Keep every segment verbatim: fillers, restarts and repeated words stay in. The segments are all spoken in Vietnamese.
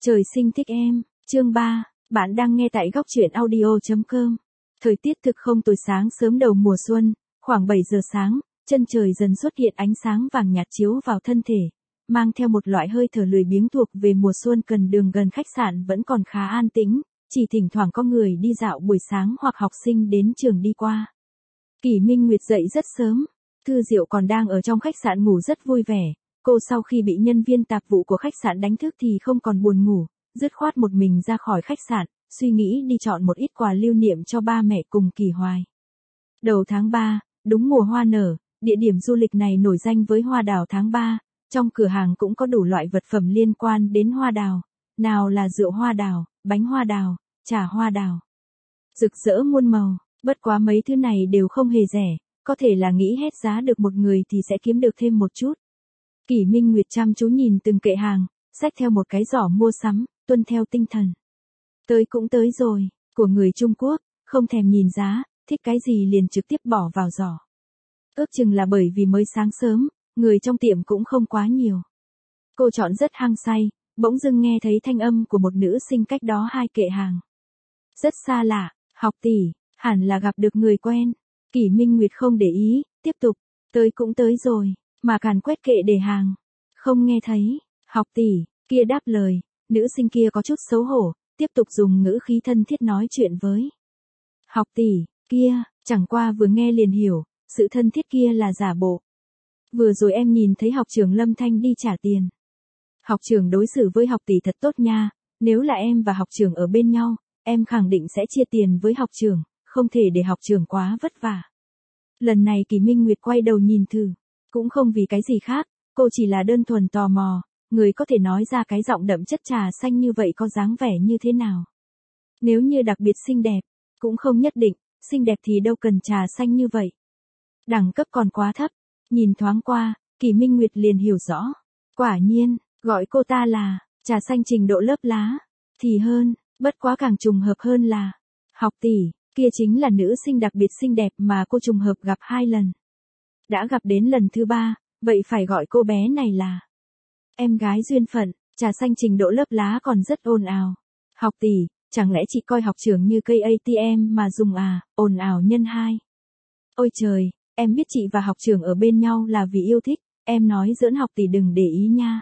Trời sinh thích em, chương ba, bạn đang nghe tại góc truyện audio chấm com. Thời tiết thực không tồi, sáng sớm đầu mùa xuân, khoảng bảy giờ sáng, chân trời dần xuất hiện ánh sáng vàng nhạt chiếu vào thân thể, mang theo một loại hơi thở lười biếng thuộc về mùa xuân. Cần đường gần khách sạn vẫn còn khá an tĩnh, chỉ thỉnh thoảng có người đi dạo buổi sáng hoặc học sinh đến trường đi qua. Kỷ Minh Nguyệt dậy rất sớm, Thư Diệu còn đang ở trong khách sạn ngủ rất vui vẻ. Cô sau khi bị nhân viên tạp vụ của khách sạn đánh thức thì không còn buồn ngủ, dứt khoát một mình ra khỏi khách sạn, suy nghĩ đi chọn một ít quà lưu niệm cho ba mẹ cùng Kỳ Hoài. Đầu tháng ba, đúng mùa hoa nở, địa điểm du lịch này nổi danh với hoa đào tháng ba, trong cửa hàng cũng có đủ loại vật phẩm liên quan đến hoa đào, nào là rượu hoa đào, bánh hoa đào, trà hoa đào. Rực rỡ muôn màu, bất quá mấy thứ này đều không hề rẻ, có thể là nghĩ hết giá được một người thì sẽ kiếm được thêm một chút. Kỷ Minh Nguyệt chăm chú nhìn từng kệ hàng, xách theo một cái giỏ mua sắm, tuân theo tinh thần. Tới cũng tới rồi, của người Trung Quốc, không thèm nhìn giá, thích cái gì liền trực tiếp bỏ vào giỏ. Ước chừng là bởi vì mới sáng sớm, người trong tiệm cũng không quá nhiều. Cô chọn rất hăng say, bỗng dưng nghe thấy thanh âm của một nữ sinh cách đó hai kệ hàng. Rất xa lạ, học tỷ, hẳn là gặp được người quen. Kỷ Minh Nguyệt không để ý, tiếp tục, tới cũng tới rồi. Mà càn quét kệ để hàng. Không nghe thấy, học tỷ, kia đáp lời, nữ sinh kia có chút xấu hổ, tiếp tục dùng ngữ khí thân thiết nói chuyện với. Học tỷ, kia, chẳng qua vừa nghe liền hiểu, sự thân thiết kia là giả bộ. Vừa rồi em nhìn thấy học trưởng Lâm Thanh đi trả tiền. Học trưởng đối xử với học tỷ thật tốt nha, nếu là em và học trưởng ở bên nhau, em khẳng định sẽ chia tiền với học trưởng, không thể để học trưởng quá vất vả. Lần này Kỷ Minh Nguyệt quay đầu nhìn thử. Cũng không vì cái gì khác, cô chỉ là đơn thuần tò mò, người có thể nói ra cái giọng đậm chất trà xanh như vậy có dáng vẻ như thế nào. Nếu như đặc biệt xinh đẹp, cũng không nhất định, xinh đẹp thì đâu cần trà xanh như vậy. Đẳng cấp còn quá thấp, nhìn thoáng qua, Kỷ Minh Nguyệt liền hiểu rõ. Quả nhiên, gọi cô ta là, trà xanh trình độ lớp lá, thì hơn, bất quá càng trùng hợp hơn là, học tỷ, kia chính là nữ sinh đặc biệt xinh đẹp mà cô trùng hợp gặp hai lần. Đã gặp đến lần thứ ba, vậy phải gọi cô bé này là em gái duyên phận. Trà xanh trình độ lớp lá còn rất ồn ào. Học tỷ, chẳng lẽ chị coi học trưởng như cây a tê em mà dùng à, ồn ào nhân hai. Ôi trời, em biết chị và học trưởng ở bên nhau là vì yêu thích, em nói giỡn học tỷ đừng để ý nha.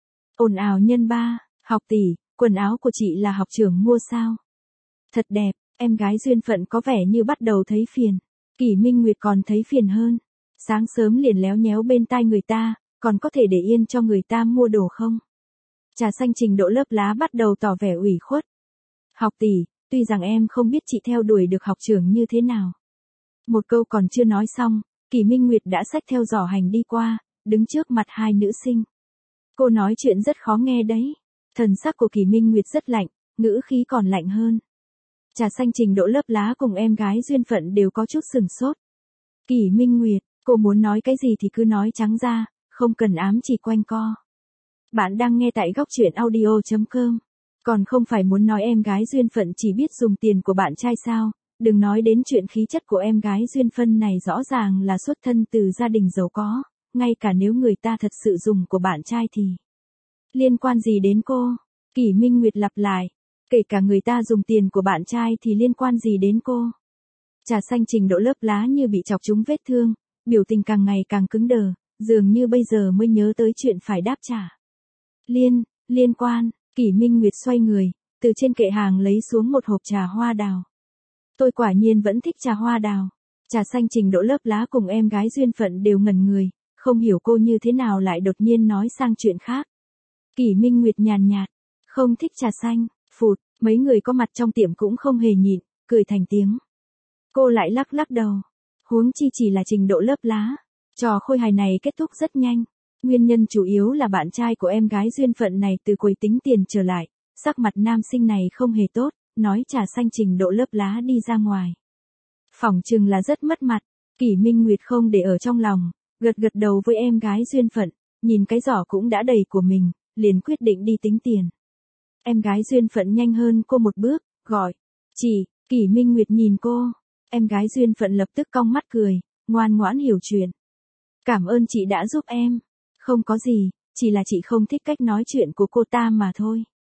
Ồn ào nhân ba, học tỷ, quần áo của chị là học trưởng mua sao? Thật đẹp, em gái duyên phận có vẻ như bắt đầu thấy phiền. Kỷ Minh Nguyệt còn thấy phiền hơn. Sáng sớm liền léo nhéo bên tai người ta, còn có thể để yên cho người ta mua đồ không? Trà xanh trình độ lớp lá bắt đầu tỏ vẻ ủy khuất. Học tỷ, tuy rằng em không biết chị theo đuổi được học trưởng như thế nào. Một câu còn chưa nói xong, Kỷ Minh Nguyệt đã xách theo giỏ hành đi qua, đứng trước mặt hai nữ sinh. Cô nói chuyện rất khó nghe đấy. Thần sắc của Kỷ Minh Nguyệt rất lạnh, ngữ khí còn lạnh hơn. Trà xanh trình độ lớp lá cùng em gái duyên phận đều có chút sừng sốt. Kỷ Minh Nguyệt, cô muốn nói cái gì thì cứ nói trắng ra, không cần ám chỉ quanh co. Bạn đang nghe tại góc truyện audio chấm com. Còn không phải muốn nói em gái duyên phận chỉ biết dùng tiền của bạn trai sao, đừng nói đến chuyện khí chất của em gái duyên phận này rõ ràng là xuất thân từ gia đình giàu có, ngay cả nếu người ta thật sự dùng của bạn trai thì liên quan gì đến cô? Kỷ Minh Nguyệt lặp lại, kể cả người ta dùng tiền của bạn trai thì liên quan gì đến cô? Trà xanh trình độ lớp lá như bị chọc trúng vết thương. Biểu tình càng ngày càng cứng đờ, dường như bây giờ mới nhớ tới chuyện phải đáp trả. Liên, liên quan, Kỷ Minh Nguyệt xoay người, từ trên kệ hàng lấy xuống một hộp trà hoa đào. Tôi quả nhiên vẫn thích trà hoa đào. Trà xanh trình độ lớp lá cùng em gái duyên phận đều ngẩn người, không hiểu cô như thế nào lại đột nhiên nói sang chuyện khác. Kỷ Minh Nguyệt nhàn nhạt, không thích trà xanh, phụt, mấy người có mặt trong tiệm cũng không hề nhịn, cười thành tiếng. Cô lại lắc lắc đầu. Huống chi chỉ là trình độ lớp lá. Trò khôi hài này kết thúc rất nhanh. Nguyên nhân chủ yếu là bạn trai của em gái duyên phận này từ quầy tính tiền trở lại. Sắc mặt nam sinh này không hề tốt, nói trà xanh trình độ lớp lá đi ra ngoài. Phỏng chừng là rất mất mặt. Kỷ Minh Nguyệt không để ở trong lòng, gật gật đầu với em gái duyên phận, nhìn cái giỏ cũng đã đầy của mình, liền quyết định đi tính tiền. Em gái duyên phận nhanh hơn cô một bước, gọi, chị. Kỷ Minh Nguyệt nhìn cô. Em gái duyên phận lập tức cong mắt cười, ngoan ngoãn hiểu chuyện. Cảm ơn chị đã giúp em. Không có gì, chỉ là chị không thích cách nói chuyện của cô ta mà thôi.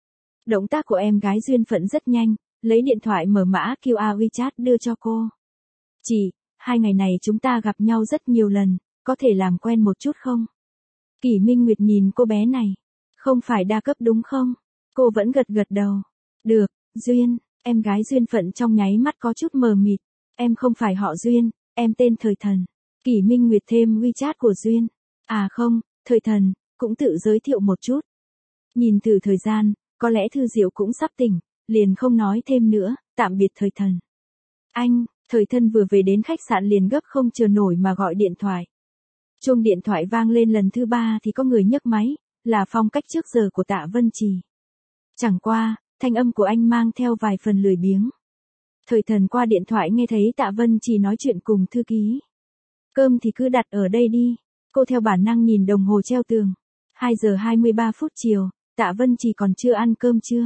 Động tác của em gái duyên phận rất nhanh, lấy điện thoại mở mã quy rờ WeChat đưa cho cô. Chị, hai ngày này chúng ta gặp nhau rất nhiều lần, có thể làm quen một chút không? Kỷ Minh Nguyệt nhìn cô bé này. Không phải đa cấp đúng không? Cô vẫn gật gật đầu. Được, Duyên, em gái duyên phận trong nháy mắt có chút mờ mịt. Em không phải họ Duyên, em tên Thời Thần. Kỷ Minh Nguyệt thêm WeChat của Duyên. À không, Thời Thần, cũng tự giới thiệu một chút. Nhìn từ thời gian, có lẽ Thư Diệu cũng sắp tỉnh, liền không nói thêm nữa, tạm biệt Thời Thần. Anh, Thời Thần vừa về đến khách sạn liền gấp không chờ nổi mà gọi điện thoại. Chuông điện thoại vang lên lần thứ ba thì có người nhấc máy, là phong cách trước giờ của Tạ Vân Trì. Chẳng qua, thanh âm của anh mang theo vài phần lười biếng. Thời Thần qua điện thoại nghe thấy Tạ Vân Trì nói chuyện cùng thư ký. Cơm thì cứ đặt ở đây đi. Cô theo bản năng nhìn đồng hồ treo tường. hai giờ hai mươi ba phút chiều, Tạ Vân Trì còn chưa ăn cơm chưa?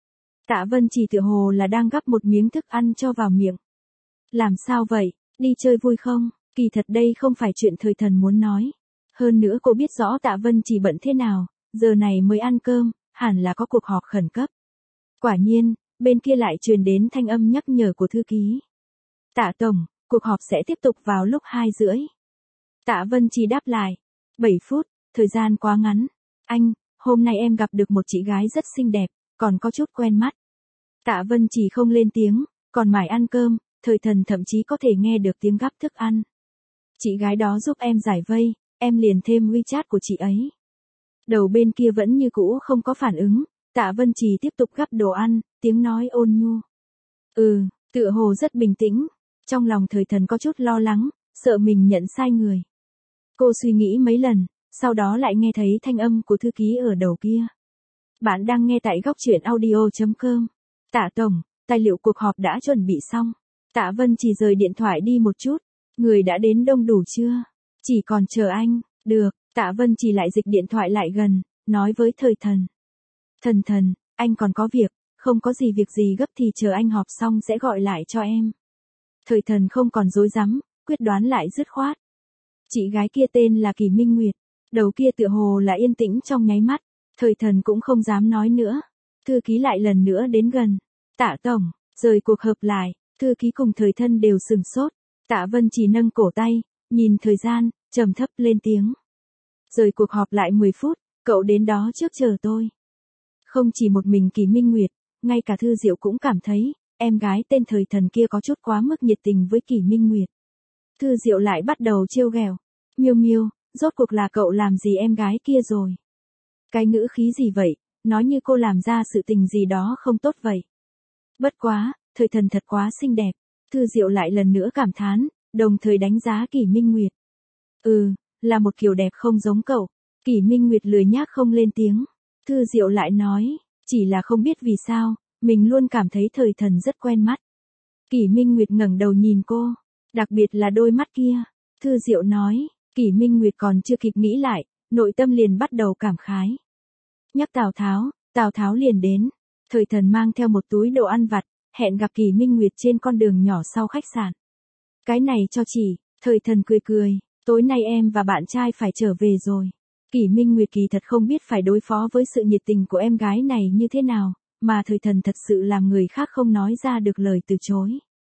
Tạ Vân Trì tựa hồ là đang gắp một miếng thức ăn cho vào miệng. Làm sao vậy, đi chơi vui không? Kỳ thật đây không phải chuyện Thời Thần muốn nói. Hơn nữa cô biết rõ Tạ Vân Trì bận thế nào, giờ này mới ăn cơm, hẳn là có cuộc họp khẩn cấp. Quả nhiên, bên kia lại truyền đến thanh âm nhắc nhở của thư ký. Tạ Tổng, cuộc họp sẽ tiếp tục vào lúc hai rưỡi. Tạ Vân Trì đáp lại. bảy phút, thời gian quá ngắn. Anh, hôm nay em gặp được một chị gái rất xinh đẹp, còn có chút quen mắt. Tạ Vân Trì không lên tiếng, còn mải ăn cơm, Thời Thần thậm chí có thể nghe được tiếng gắp thức ăn. Chị gái đó giúp em giải vây, em liền thêm WeChat của chị ấy. Đầu bên kia vẫn như cũ không có phản ứng, Tạ Vân Trì tiếp tục gắp đồ ăn, tiếng nói ôn nhu. Ừ, tựa hồ rất bình tĩnh. Trong lòng Thời Thần có chút lo lắng, sợ mình nhận sai người. Cô suy nghĩ mấy lần, sau đó lại nghe thấy thanh âm của thư ký ở đầu kia. Bạn đang nghe tại góc truyện audio chấm com. Tạ Tổng, tài liệu cuộc họp đã chuẩn bị xong. Tạ Vân Trì rời điện thoại đi một chút. Người đã đến đông đủ chưa? Chỉ còn chờ anh. Được, Tạ Vân Trì lại dịch điện thoại lại gần, nói với Thời Thần. Thần Thần, anh còn có việc, không có gì việc gì gấp thì chờ anh họp xong sẽ gọi lại cho em. Thời Thần không còn dối rắm, quyết đoán lại dứt khoát. Chị gái kia tên là Kỷ Minh Nguyệt, đầu kia tựa hồ là yên tĩnh trong nháy mắt, Thời Thần cũng không dám nói nữa. Thư ký lại lần nữa đến gần. Tạ Tổng, rời cuộc họp lại, thư ký cùng Thời Thần đều sừng sốt. Tạ Vân Trì nâng cổ tay, nhìn thời gian, trầm thấp lên tiếng. Rời cuộc họp lại mười phút, cậu đến đó trước chờ tôi. Không chỉ một mình Kỷ Minh Nguyệt, ngay cả Thư Diệu cũng cảm thấy, em gái tên Thời Thần kia có chút quá mức nhiệt tình với Kỷ Minh Nguyệt. Thư Diệu lại bắt đầu trêu ghẹo. Miêu Miêu, rốt cuộc là cậu làm gì em gái kia rồi? Cái ngữ khí gì vậy, nói như cô làm ra sự tình gì đó không tốt vậy. Bất quá, Thời Thần thật quá xinh đẹp. Thư Diệu lại lần nữa cảm thán, đồng thời đánh giá Kỷ Minh Nguyệt. Ừ, là một kiểu đẹp không giống cậu. Kỷ Minh Nguyệt lười nhác không lên tiếng. Thư Diệu lại nói, chỉ là không biết vì sao, mình luôn cảm thấy Thời Thần rất quen mắt. Kỷ Minh Nguyệt ngẩng đầu nhìn cô, đặc biệt là đôi mắt kia. Thư Diệu nói, Kỷ Minh Nguyệt còn chưa kịp nghĩ lại, nội tâm liền bắt đầu cảm khái. Nhắc Tào Tháo, Tào Tháo liền đến. Thời Thần mang theo một túi đồ ăn vặt, hẹn gặp Kỷ Minh Nguyệt trên con đường nhỏ sau khách sạn. Cái này cho chị, Thời Thần cười cười, tối nay em và bạn trai phải trở về rồi. Kỷ Minh Nguyệt kỳ thật không biết phải đối phó với sự nhiệt tình của em gái này như thế nào, mà Thời Thần thật sự làm người khác không nói ra được lời từ chối.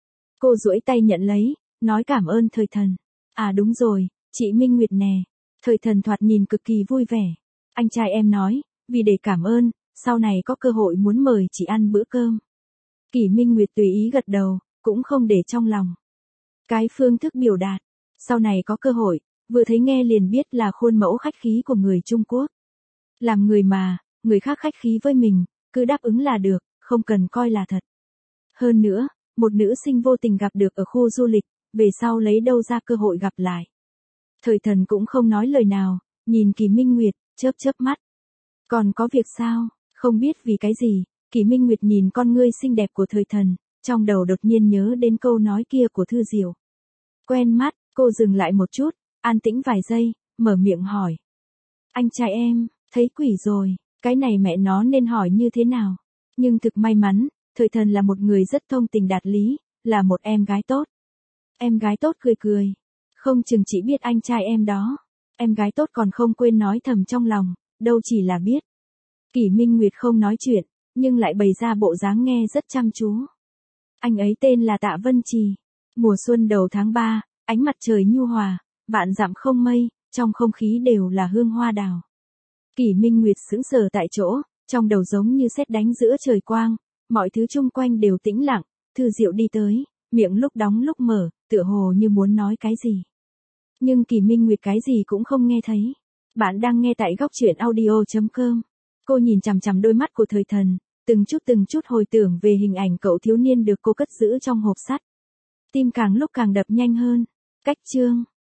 Cô duỗi tay nhận lấy, nói cảm ơn Thời Thần. À đúng rồi, chị Minh Nguyệt nè. Thời Thần thoạt nhìn cực kỳ vui vẻ. Anh trai em nói, vì để cảm ơn, sau này có cơ hội muốn mời chị ăn bữa cơm. Kỷ Minh Nguyệt tùy ý gật đầu, cũng không để trong lòng. Cái phương thức biểu đạt, sau này có cơ hội, vừa thấy nghe liền biết là khuôn mẫu khách khí của người Trung Quốc. Làm người mà, người khác khách khí với mình, cứ đáp ứng là được, không cần coi là thật. Hơn nữa, một nữ sinh vô tình gặp được ở khu du lịch, về sau lấy đâu ra cơ hội gặp lại. Thời Thần cũng không nói lời nào, nhìn Kỷ Minh Nguyệt, chớp chớp mắt. Còn có việc sao, không biết vì cái gì, Kỷ Minh Nguyệt nhìn con ngươi xinh đẹp của Thời Thần, trong đầu đột nhiên nhớ đến câu nói kia của Thư Diệu. Quen mắt, cô dừng lại một chút, an tĩnh vài giây, mở miệng hỏi. Anh trai em, thấy quỷ rồi, cái này mẹ nó nên hỏi như thế nào? Nhưng thực may mắn, Thời Thần là một người rất thông tình đạt lý, là một em gái tốt. Em gái tốt cười cười. Không chừng chỉ biết anh trai em đó. Em gái tốt còn không quên nói thầm trong lòng, đâu chỉ là biết. Kỷ Minh Nguyệt không nói chuyện, nhưng lại bày ra bộ dáng nghe rất chăm chú. Anh ấy tên là Tạ Vân Trì. Mùa xuân đầu tháng ba, ánh mặt trời nhu hòa, vạn dặm không mây, trong không khí đều là hương hoa đào. Kỷ Minh Nguyệt sững sờ tại chỗ, trong đầu giống như sét đánh giữa trời quang, mọi thứ chung quanh đều tĩnh lặng. Thư Diệu đi tới, miệng lúc đóng lúc mở, tựa hồ như muốn nói cái gì. Nhưng Kỷ Minh Nguyệt cái gì cũng không nghe thấy. Bạn đang nghe tại góc truyện audio chấm com. Cô nhìn chằm chằm đôi mắt của Thời Thần, từng chút từng chút hồi tưởng về hình ảnh cậu thiếu niên được cô cất giữ trong hộp sắt. Tim càng lúc càng đập nhanh hơn. Cách chương